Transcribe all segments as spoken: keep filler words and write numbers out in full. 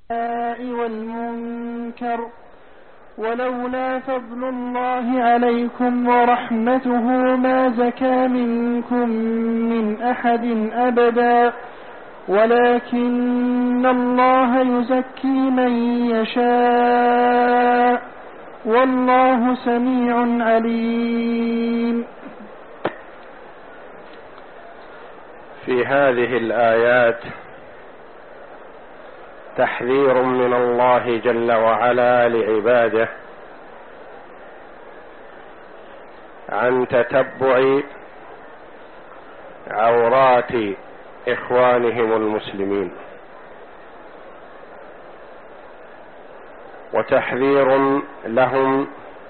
والمنكر ولولا فضل الله عليكم ورحمته ما زكى منكم من أحد أبدا ولكن الله يزكي من يشاء والله سميع عليم. في هذه الآيات تحذير من الله جل وعلا لعباده عن تتبع عورات إخوانهم المسلمين، وتحذير لهم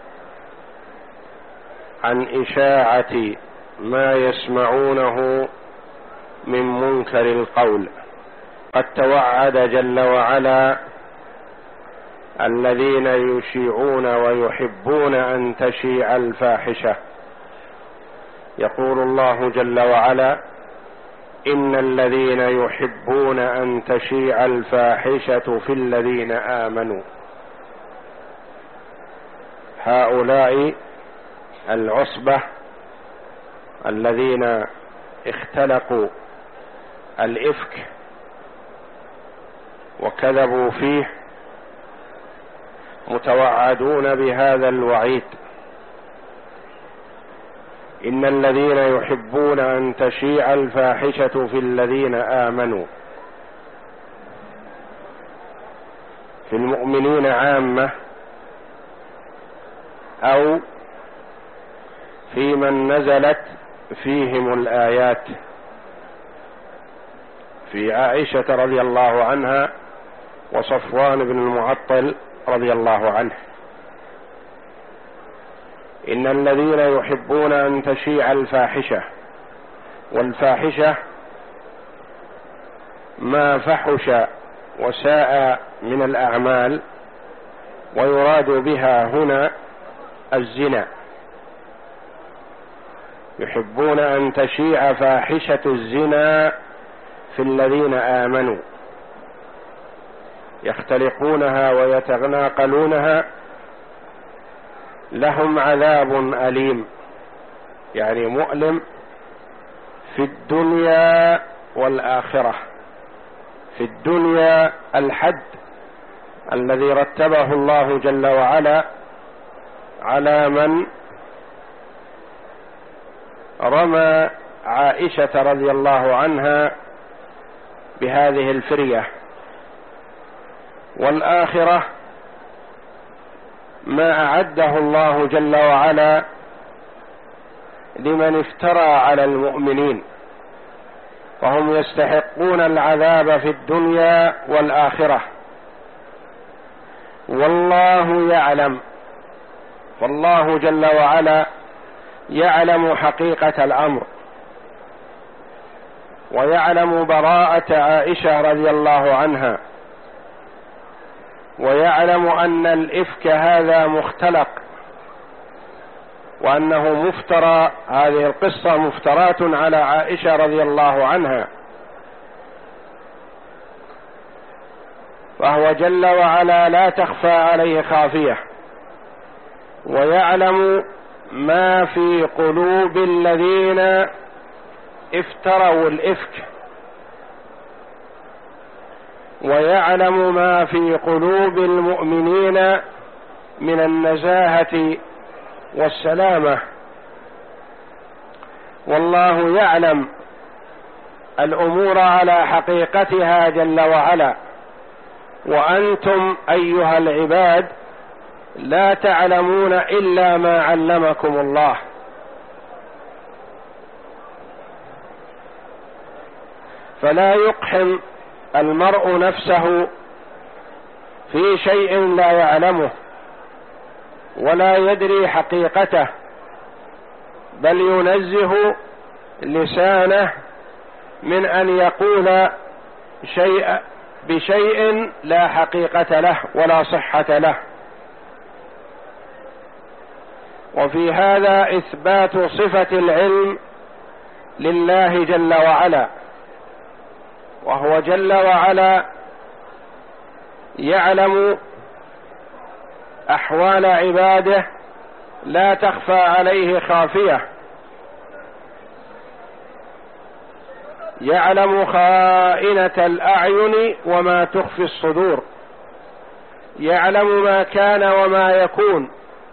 عن إشاعة ما يسمعونه من منكر القول. قد توعد جل وعلا الذين يشيعون ويحبون أن تشيع الفاحشة. يقول الله جل وعلا: إن الذين يحبون أن تشيع الفاحشة في الذين آمنوا. هؤلاء العصبة الذين اختلقوا الإفك وكذبوا فيه متوعدون بهذا الوعيد: إن الذين يحبون أن تشيع الفاحشة في الذين آمنوا، في المؤمنين عامة أو في من نزلت فيهم الآيات. في عائشة رضي الله عنها وصفوان بن المعطل رضي الله عنه: إن الذين يحبون أن تشيع الفاحشة، والفاحشة ما فحش وساء من الأعمال، ويراد بها هنا الزنا. يحبون أن تشيع فاحشة الزنا في الذين آمنوا، يختلقونها ويتناقلونها، لهم عذاب أليم، يعني مؤلم في الدنيا والآخرة. في الدنيا الحد الذي رتبه الله جل وعلا على من رمى عائشة رضي الله عنها بهذه الفرية، والآخرة ما أعده الله جل وعلا لمن افترى على المؤمنين، فهم يستحقون العذاب في الدنيا والآخرة. والله يعلم، فالله جل وعلا يعلم حقيقة الأمر، ويعلم براءة عائشة رضي الله عنها، ويعلم أن الإفك هذا مختلق، وأنه مفترى، هذه القصة مفترات على عائشة رضي الله عنها. فهو جل وعلا لا تخفى عليه خافية، ويعلم ما في قلوب الذين افتروا الإفك، ويعلم ما في قلوب المؤمنين من النزاهة والسلامة. والله يعلم الأمور على حقيقتها جل وعلا، وأنتم أيها العباد لا تعلمون إلا ما علمكم الله. فلا يقحم المرء نفسه في شيء لا يعلمه ولا يدري حقيقته، بل ينزه لسانه من أن يقول شيء بشيء لا حقيقة له ولا صحة له. وفي هذا إثبات صفة العلم لله جل وعلا، وهو جل وعلا يعلم أحوال عباده لا تخفى عليه خافية، يعلم خائنة الأعين وما تخفي الصدور، يعلم ما كان وما يكون،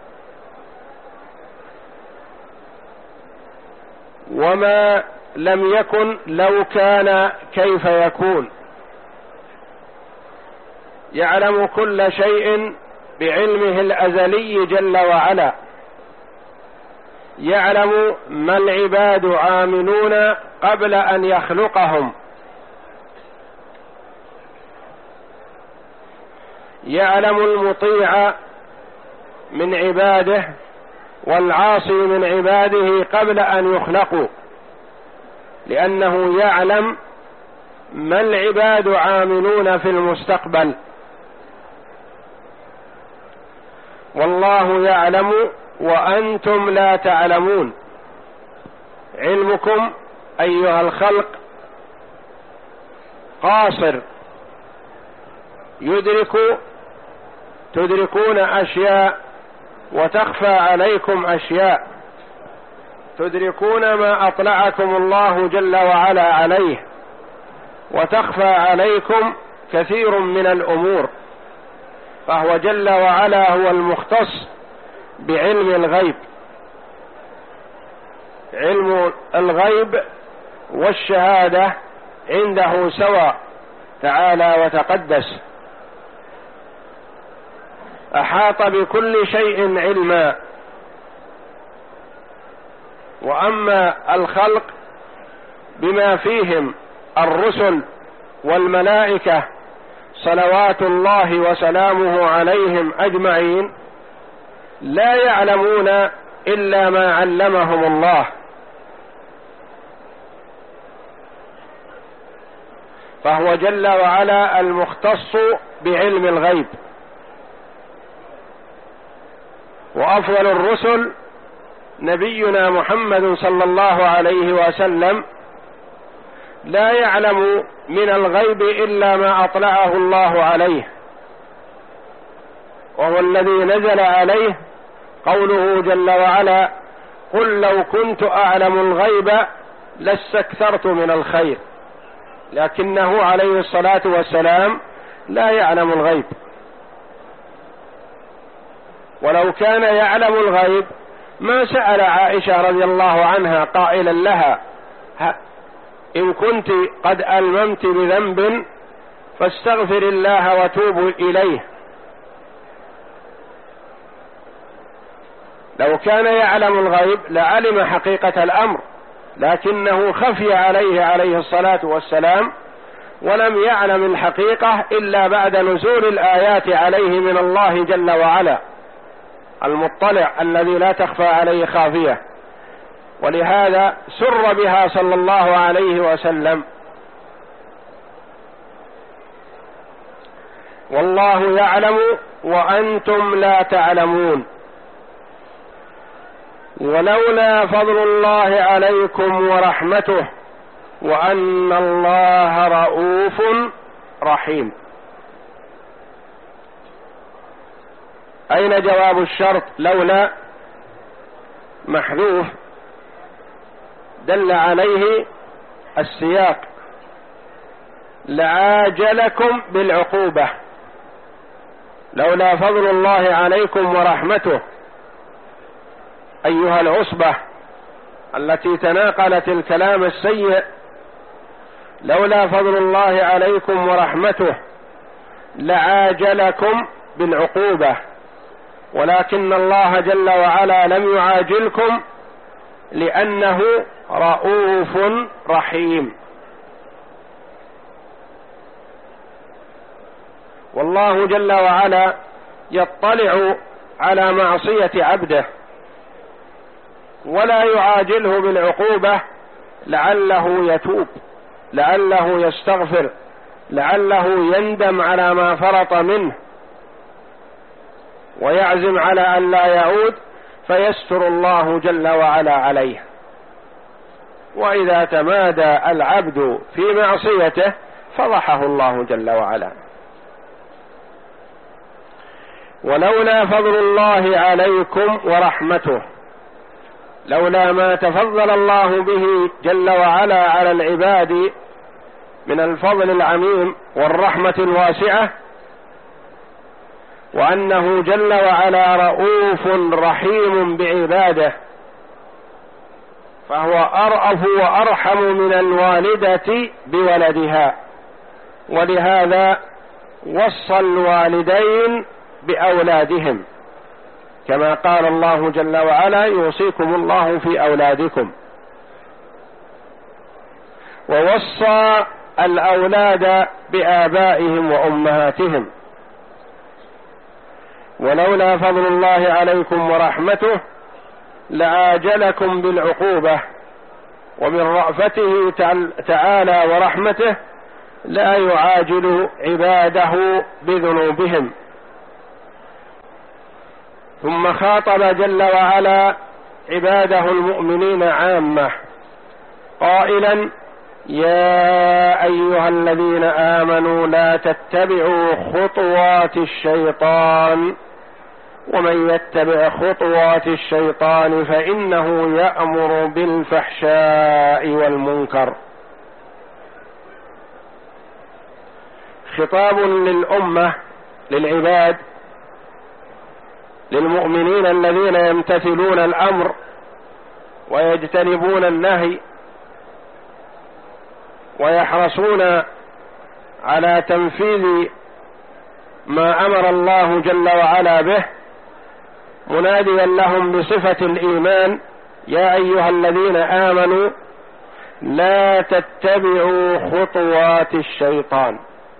وما لم يكن لو كان كيف يكون، يعلم كل شيء بعلمه الأزلي جل وعلا، يعلم ما العباد عاملون قبل أن يخلقهم، يعلم المطيع من عباده والعاصي من عباده قبل أن يخلقوا، لأنه يعلم ما العباد عاملون في المستقبل. والله يعلم وأنتم لا تعلمون. علمكم أيها الخلق قاصر، يدرك تدركون أشياء وتخفى عليكم أشياء، تدركون ما أطلعكم الله جل وعلا عليه، وتخفى عليكم كثير من الأمور، فهو جل وعلا هو المختص بعلم الغيب. علم الغيب والشهادة عنده سواء تعالى وتقدس، أحاط بكل شيء علما. وأما الخلق بما فيهم الرسل والملائكة صلوات الله وسلامه عليهم أجمعين لا يعلمون إلا ما علمهم الله، فهو جل وعلا المختص بعلم الغيب. وأفضل الرسل نبينا محمد صلى الله عليه وسلم لا يعلم من الغيب إلا ما أطلعه الله عليه، وهو الذي نزل عليه قوله جل وعلا: قل لو كنت أعلم الغيب لاستكثرت من الخير، لكنه عليه الصلاة والسلام لا يعلم الغيب. ولو كان يعلم الغيب ما سأل عائشة رضي الله عنها قائلا لها: إن كنت قد ألممت بذنب فاستغفر الله وتوبوا إليه. لو كان يعلم الغيب لعلم حقيقة الأمر، لكنه خفي عليه عليه الصلاة والسلام، ولم يعلم الحقيقة إلا بعد نزول الآيات عليه من الله جل وعلا، المطلع الذي لا تخفى عليه خافية. ولهذا سر بها صلى الله عليه وسلم. والله يعلم وأنتم لا تعلمون. ولولا فضل الله عليكم ورحمته وأن الله رؤوف رحيم. أين جواب الشرط؟ لولا محذوف دل عليه السياق: لعاجلكم بالعقوبة. لولا فضل الله عليكم ورحمته أيها العصبة التي تناقلت الكلام السيء، لولا فضل الله عليكم ورحمته لعاجلكم بالعقوبة، ولكن الله جل وعلا لم يعاجلكم لأنه رؤوف رحيم. والله جل وعلا يطلع على معصية عبده ولا يعاجله بالعقوبة لعله يتوب، لعله يستغفر، لعله يندم على ما فرط منه ويعزم على أن لا يعود، فيستر الله جل وعلا عليه. وإذا تمادى العبد في معصيته فضحه الله جل وعلا. ولولا فضل الله عليكم ورحمته، لولا ما تفضل الله به جل وعلا على العباد من الفضل العميم والرحمة الواسعة، وأنه جل وعلا رؤوف رحيم بعباده، فهو أرأف وأرحم من الوالدة بولدها، ولهذا وصى الوالدين بأولادهم، كما قال الله جل وعلا: يوصيكم الله في أولادكم. ووصى الأولاد بآبائهم وأمهاتهم. ولولا فضل الله عليكم ورحمته لعاجلكم بالعقوبة، ومن رأفته تعالى ورحمته لا يعاجل عباده بذنوبهم. ثم خاطب جل وعلا عباده المؤمنين عامة قائلا: يا أيها الذين آمنوا لا تتبعوا خطوات الشيطان، ومن يتبع خطوات الشيطان فإنه يأمر بالفحشاء والمنكر. خطاب للأمة، للعباد، للمؤمنين الذين يمتثلون الأمر ويجتنبون النهي ويحرصون على تنفيذ ما أمر الله جل وعلا به، مناديا لهم بصفة الإيمان: يا أيها الذين آمنوا لا تتبعوا خطوات الشيطان.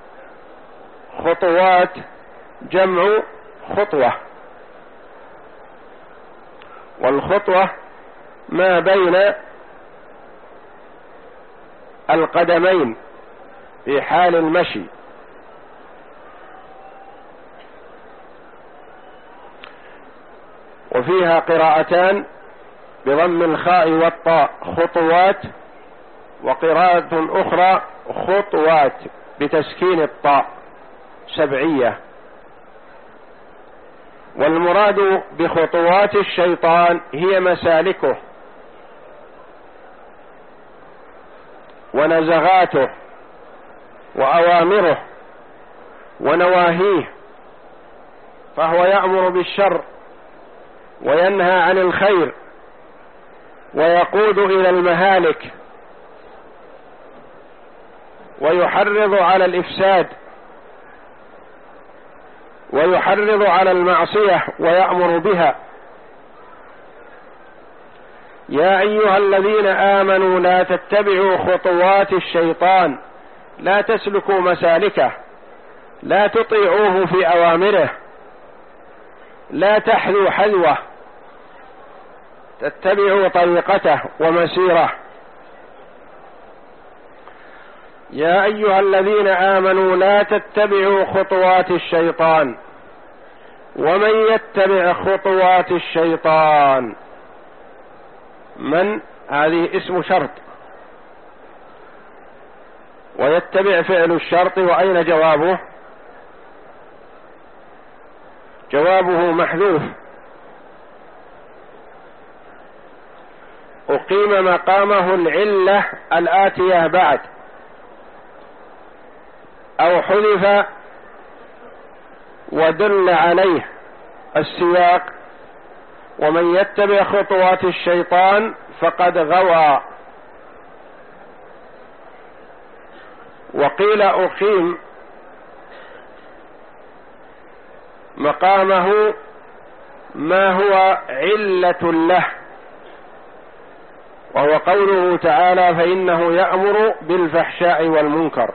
خطوات جمع خطوة، والخطوة ما بين القدمين في حال المشي. وفيها قراءتان بضم الخاء والطاء: خطوات، وقراءة أخرى خطوات بتسكين الطاء، سبعية. والمراد بخطوات الشيطان هي مسالكه ونزغاته وأوامره ونواهيه، فهو يأمر بالشر وينهى عن الخير ويقود إلى المهالك ويحرض على الإفساد ويحرض على المعصية ويأمر بها. يا أيها الذين آمنوا لا تتبعوا خطوات الشيطان، لا تسلكوا مسالكه، لا تطيعوه في أوامره، لا تحذوا حذوه، تتبعوا طريقته ومسيره. يا أيها الذين آمنوا لا تتبعوا خطوات الشيطان، ومن يتبع خطوات الشيطان. من هذه اسم شرط، ويتبع فعل الشرط. وأين جوابه؟ جوابه محذوف، أقيم مقامه العلة الآتية بعد، أو حذف ودل عليه السياق: ومن يتبع خطوات الشيطان فقد غوى. وقيل أقيم مقامه ما هو علة له، وهو قوله تعالى: فإنه يأمر بالفحشاء والمنكر.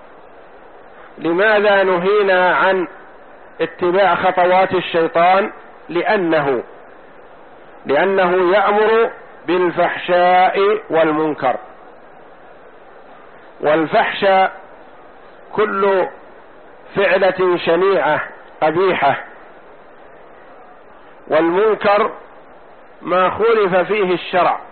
لماذا نهينا عن اتباع خطوات الشيطان؟ لأنه لأنه يأمر بالفحشاء والمنكر. والفحشاء كل فعلة شنيعة قبيحة، والمنكر ما خولف فيه الشرع،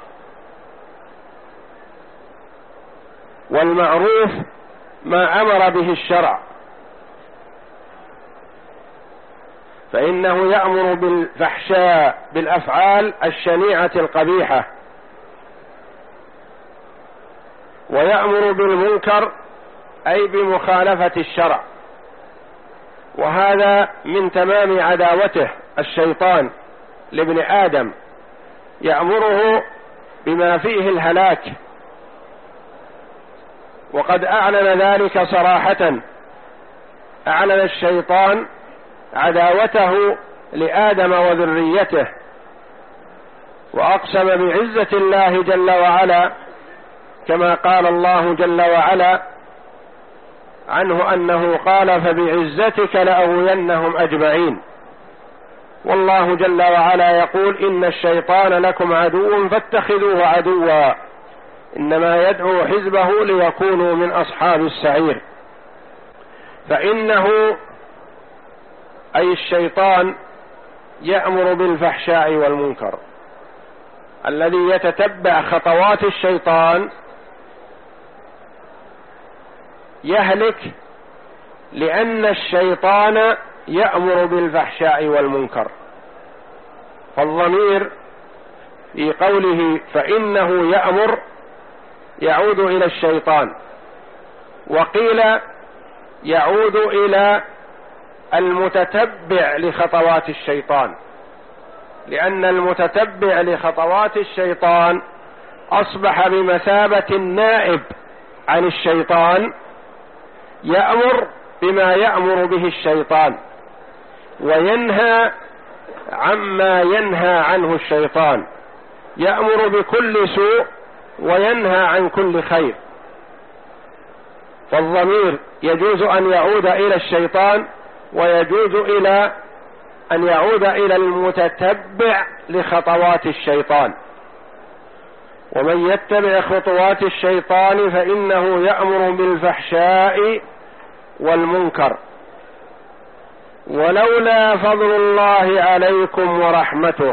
والمعروف ما أمر به الشرع. فإنه يأمر بالفحشاء بالأفعال الشنيعة القبيحة، ويأمر بالمنكر أي بمخالفة الشرع، وهذا من تمام عداوته الشيطان لابن آدم، يأمره بما فيه الهلاك، وقد أعلن ذلك صراحة. أعلن الشيطان عداوته لآدم وذريته، وأقسم بعزة الله جل وعلا كما قال الله جل وعلا عنه أنه قال فبعزتك لأغوينهم أجمعين. والله جل وعلا يقول إن الشيطان لكم عدو فاتخذوه عدوا إنما يدعو حزبه ليكونوا من أصحاب السعير. فإنه أي الشيطان يأمر بالفحشاء والمنكر، الذي يتتبع خطوات الشيطان يهلك، لأن الشيطان يأمر بالفحشاء والمنكر. فالضمير في قوله فإنه يأمر يعود إلى الشيطان، وقيل يعود إلى المتتبع لخطوات الشيطان، لأن المتتبع لخطوات الشيطان أصبح بمثابة النائب عن الشيطان، يأمر بما يأمر به الشيطان وينهى عما ينهى عنه الشيطان، يأمر بكل سوء وينهى عن كل خير. فالضمير يجوز أن يعود إلى الشيطان، ويجوز إلى أن يعود إلى المتتبع لخطوات الشيطان. ومن يتبع خطوات الشيطان فإنه يأمر بالفحشاء والمنكر. ولولا فضل الله عليكم ورحمته،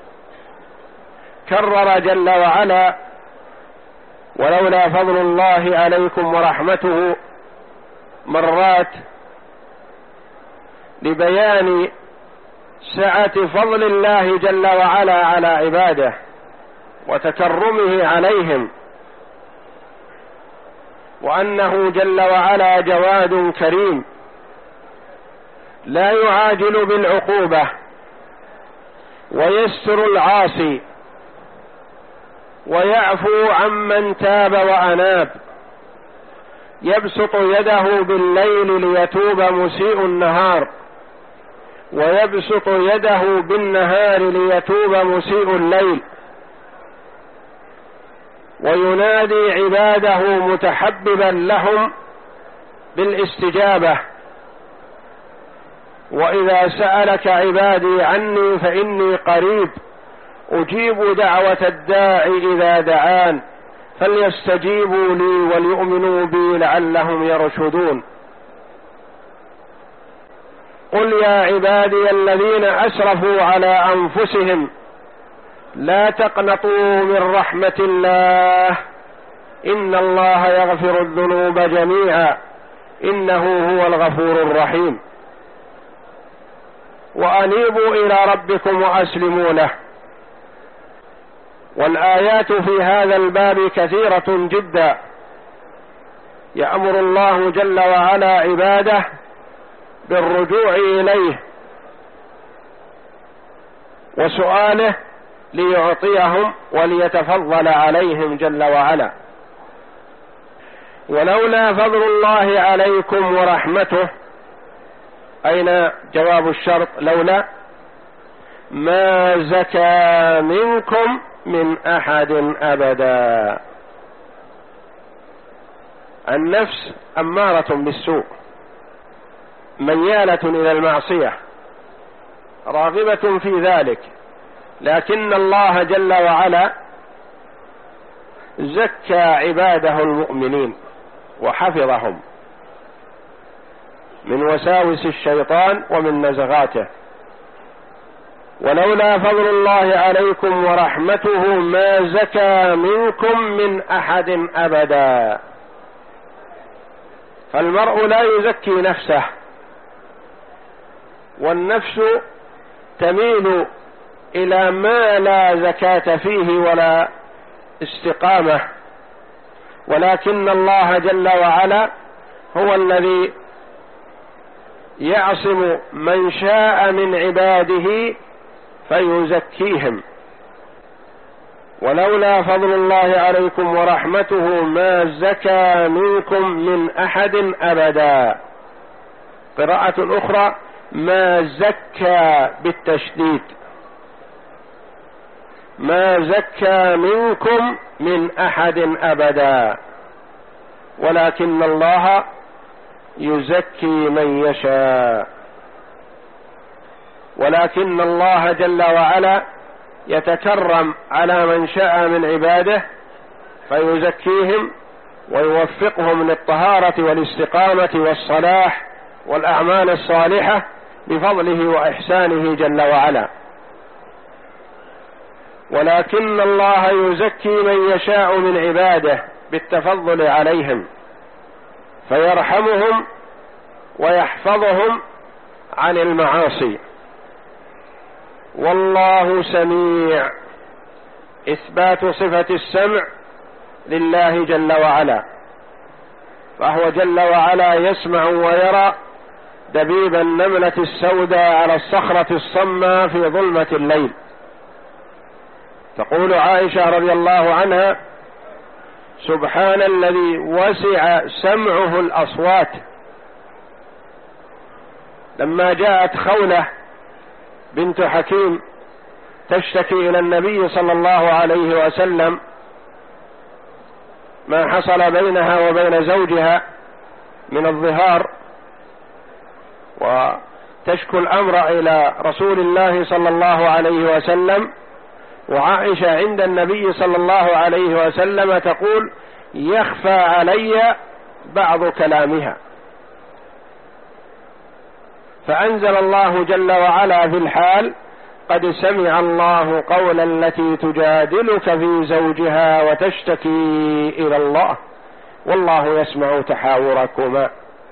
كرر جل وعلا ولولا فضل الله عليكم ورحمته مرات لبيان سعة فضل الله جل وعلا على عباده وتكرمه عليهم، وأنه جل وعلا جواد كريم لا يعاجل بالعقوبة، ويستر العاصي، ويعفو عمن تاب وأناب، يبسط يده بالليل ليتوب مسيء النهار، ويبسط يده بالنهار ليتوب مسيء الليل، وينادي عباده متحببا لهم بالاستجابة: وإذا سألك عبادي عني فإني قريب أجيب دعوة الداع إذا دعان فليستجيبوا لي وليؤمنوا بي لعلهم يرشدون. قل يا عبادي الذين أسرفوا على أنفسهم لا تقنطوا من رحمة الله إن الله يغفر الذنوب جميعا إنه هو الغفور الرحيم. وأنيبوا إلى ربكم وأسلموا له. والآيات في هذا الباب كثيرة جدا، يأمر الله جل وعلا عباده بالرجوع إليه وسؤاله ليعطيهم وليتفضل عليهم جل وعلا. ولولا فضل الله عليكم ورحمته، أين جواب الشرط؟ لولا ما زكى منكم من أحد أبدا. النفس أمارة بالسوء ميالة إلى المعصية راغبة في ذلك، لكن الله جل وعلا زكى عباده المؤمنين وحفظهم من وساوس الشيطان ومن نزغاته. ولولا فضل الله عليكم ورحمته ما زكى منكم من أحد أبدا. فالمرء لا يزكي نفسه، والنفس تميل إلى ما لا زكاة فيه ولا استقامة، ولكن الله جل وعلا هو الذي يعصم من شاء من عباده فيزكيهم. ولولا فضل الله عليكم ورحمته ما زكى منكم من أحد أبدا. قراءة أخرى ما زكى بالتشديد، ما زكى منكم من أحد أبدا، ولكن الله يزكي من يشاء. ولكن الله جل وعلا يتكرم على من شاء من عباده فيزكيهم ويوفقهم للطهارة والاستقامة والصلاح والأعمال الصالحة بفضله وإحسانه جل وعلا. ولكن الله يزكي من يشاء من عباده بالتفضل عليهم فيرحمهم ويحفظهم عن المعاصي. والله سميع، إثبات صفة السمع لله جل وعلا، فهو جل وعلا يسمع ويرى دبيب النملة السوداء على الصخرة الصماء في ظلمة الليل. تقول عائشة رضي الله عنها: سبحان الذي وسع سمعه الأصوات. لما جاءت خولة بنت حكيم تشتكي إلى النبي صلى الله عليه وسلم ما حصل بينها وبين زوجها من الظهار، وتشكو الأمر إلى رسول الله صلى الله عليه وسلم، وعائشة عند النبي صلى الله عليه وسلم تقول: يخفى علي بعض كلامها. فأنزل الله جل وعلا في الحال: قد سمع الله قول التي تجادلك في زوجها وتشتكي إلى الله والله يسمع تحاوركما.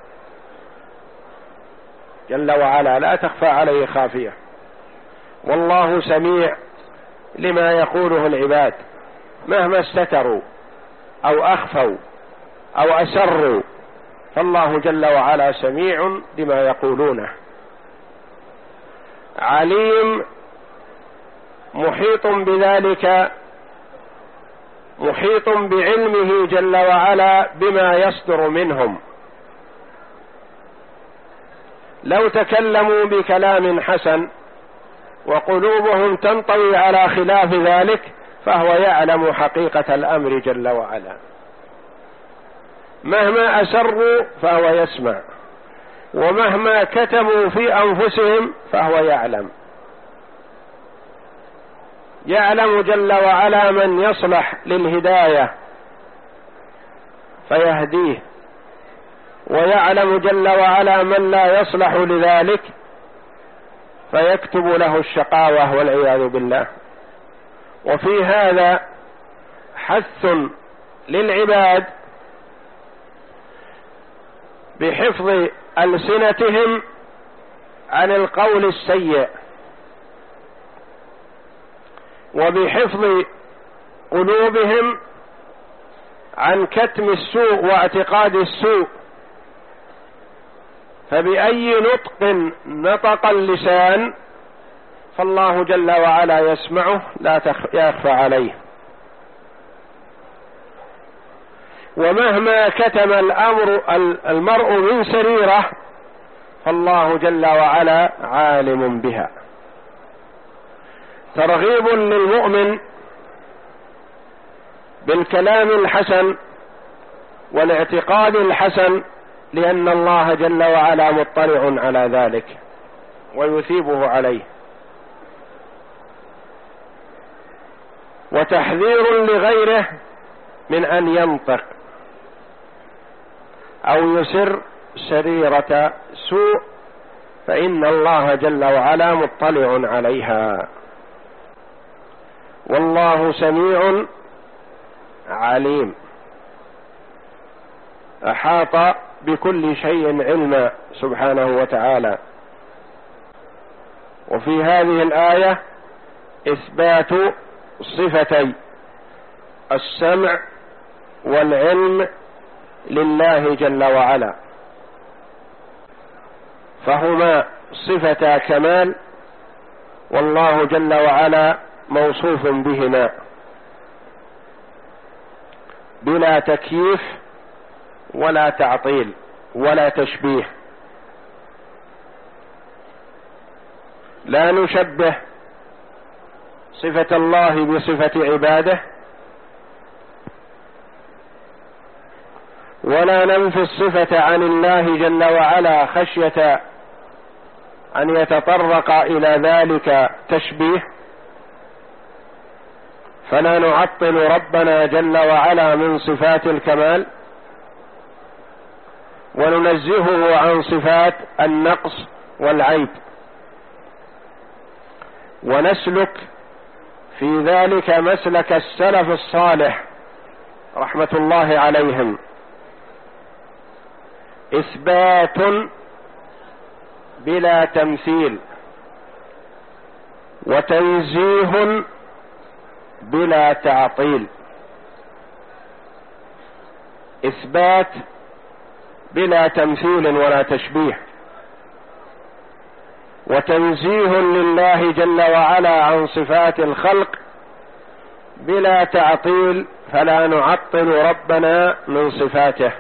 جل وعلا لا تخفى عليه خافية، والله سميع لما يقوله العباد مهما استتروا أو أخفوا أو أسروا، فالله جل وعلا سميع لما يقولونه. عليم، محيط بذلك، محيط بعلمه جل وعلا بما يصدر منهم. لو تكلموا بكلام حسن وقلوبهم تنطوي على خلاف ذلك فهو يعلم حقيقة الأمر جل وعلا. مهما أسروا فهو يسمع، ومهما كتموا في أنفسهم فهو يعلم. يعلم جل وعلا من يصلح للهداية فيهديه، ويعلم جل وعلا من لا يصلح لذلك فيكتب له الشقاوة والعياذ بالله. وفي هذا حث للعباد بحفظ ألسنتهم عن القول السيء، وبحفظ قلوبهم عن كتم السوء واعتقاد السوء. فبأي نطق نطق اللسان فالله جل وعلا يسمعه لا يخفى عليه. ومهما كتم الأمر المرء من سريرة فالله جل وعلا عالم بها. ترغيب للمؤمن بالكلام الحسن والاعتقاد الحسن، لأن الله جل وعلا مطلع على ذلك ويثيبه عليه. وتحذير لغيره من أن ينطق أو يسر سريرة سوء، فإن الله جل وعلا مطلع عليها. والله سميع عليم، أحاط بكل شيء علما سبحانه وتعالى. وفي هذه الآية إثبات صفتي السمع والعلم لله جل وعلا، فهما صفتا كمال، والله جل وعلا موصوف بهما بلا تكييف ولا تعطيل ولا تشبيه. لا نشبه صفة الله بصفة عباده، ولا ننفي الصفة عن الله جل وعلا خشية أن يتطرق إلى ذلك تشبيه، فلا نعطل ربنا جل وعلا من صفات الكمال، وننزهه عن صفات النقص والعيب، ونسلك في ذلك مسلك السلف الصالح رحمة الله عليهم، إثبات بلا تمثيل، وتنزيه بلا تعطيل. إثبات بلا تمثيل ولا تشبيه، وتنزيه لله جل وعلا عن صفات الخلق بلا تعطيل، فلا نعطل ربنا من صفاته.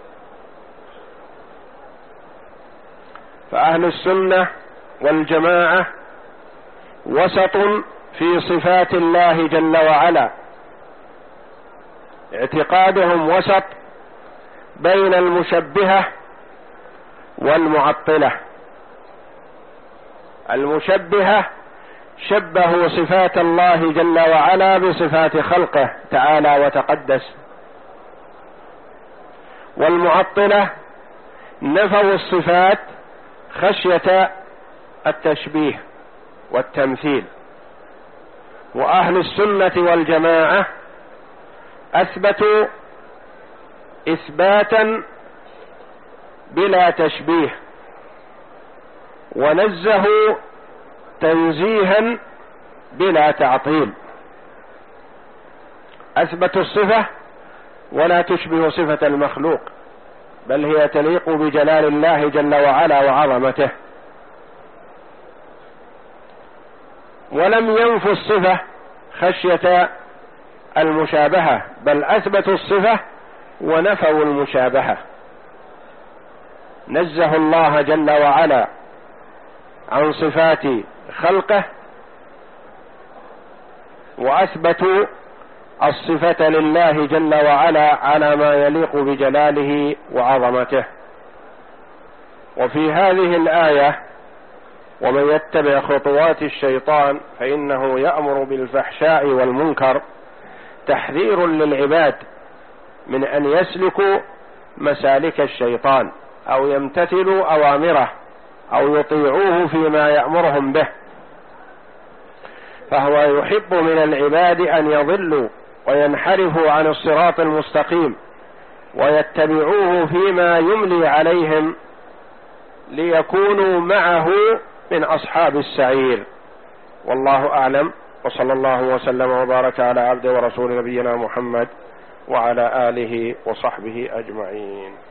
فأهل السنة والجماعة وسط في صفات الله جل وعلا، اعتقادهم وسط بين المشبهة والمعطلة. المشبهة شبهوا صفات الله جل وعلا بصفات خلقه تعالى وتقدس، والمعطلة نفوا الصفات خشية التشبيه والتمثيل. وأهل السنة والجماعة أثبتوا إثباتا بلا تشبيه، ونزهوا تنزيها بلا تعطيل. أثبتوا الصفة ولا تشبه صفة المخلوق، بل هي تليق بجلال الله جل وعلا وعظمته. ولم ينفوا الصفة خشية المشابهة، بل أثبتوا الصفة ونفوا المشابهة. نزه الله جل وعلا عن صفات خلقه، وأثبتوا الصفة لله جل وعلا على ما يليق بجلاله وعظمته. وفي هذه الآية: ومن يتبع خطوات الشيطان فإنه يأمر بالفحشاء والمنكر، تحذير للعباد من أن يسلكوا مسالك الشيطان أو يمتثلوا أوامره أو يطيعوه فيما يأمرهم به، فهو يحب من العباد أن يضلوا وينحرفوا عن الصراط المستقيم ويتبعوه فيما يملي عليهم ليكونوا معه من أصحاب السعير. والله أعلم، وصلى الله وسلم وبارك على عبده ورسول نبينا محمد وعلى آله وصحبه أجمعين.